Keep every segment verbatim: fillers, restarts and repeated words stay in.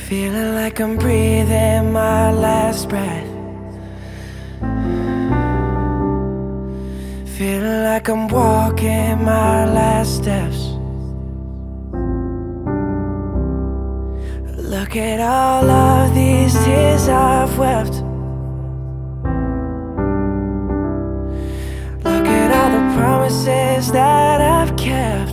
Feeling like I'm breathing my last breath. Feeling like I'm walking my last steps. Look at all of these tears I've wept. Look at all the promises that I've kept.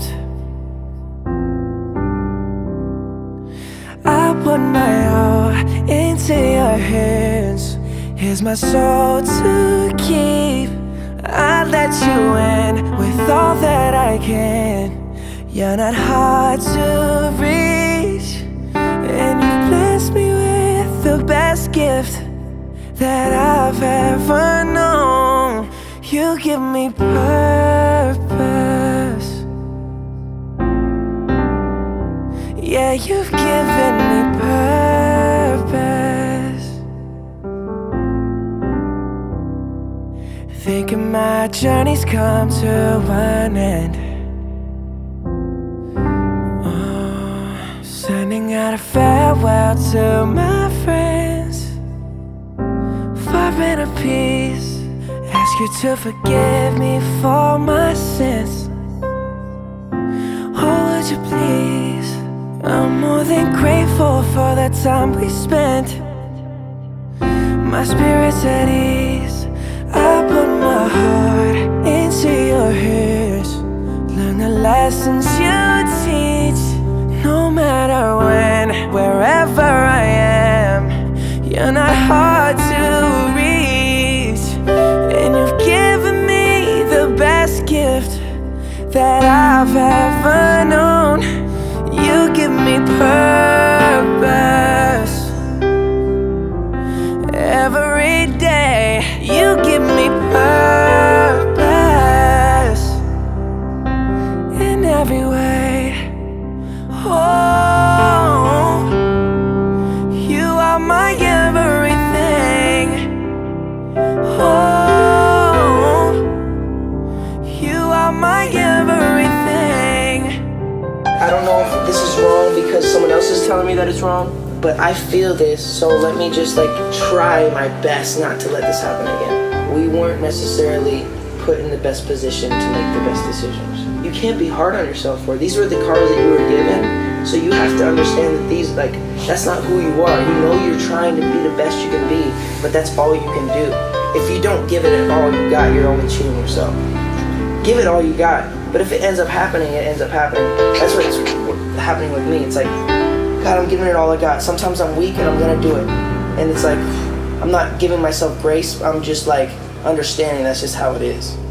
I put my all into your hands. Here's my soul to keep. I let you in with all that I can. You're not hard to reach, and you've blessed me with the best gift that I've ever known. You give me purpose. Yeah, you've given me purpose. Thinking my journey's come to an end. Oh, sending out a farewell to my friends. Far better peace. Ask you to forgive me for my sins. Oh, would you please? I'm more than grateful for the time we spent. My spirit's at ease. I put my heart into your hands. Learn the lessons you teach. No matter when, wherever I am, you're not hard to reach. And you've given me the best gift that I've ever known. You give me purpose. Every day you give me purpose. In every way. Oh, you are my everything. Oh, you are my everything. I don't know if this is wrong because someone else is telling me that it's wrong, but I feel this, so let me just like try my best not to let this happen again. We weren't necessarily put in the best position to make the best decisions. You can't be hard on yourself for it. These were the cards that you were given, so you have to understand that these, like, that's not who you are. You know you're trying to be the best you can be, but that's all you can do. If you don't give it all you got, you're only cheating yourself. Give it all you got, but if it ends up happening, it ends up happening. That's what's happening with me. It's like, God, I'm giving it all I got. Sometimes I'm weak and I'm gonna do it. And it's like, I'm not giving myself grace, I'm just like understanding that's just how it is.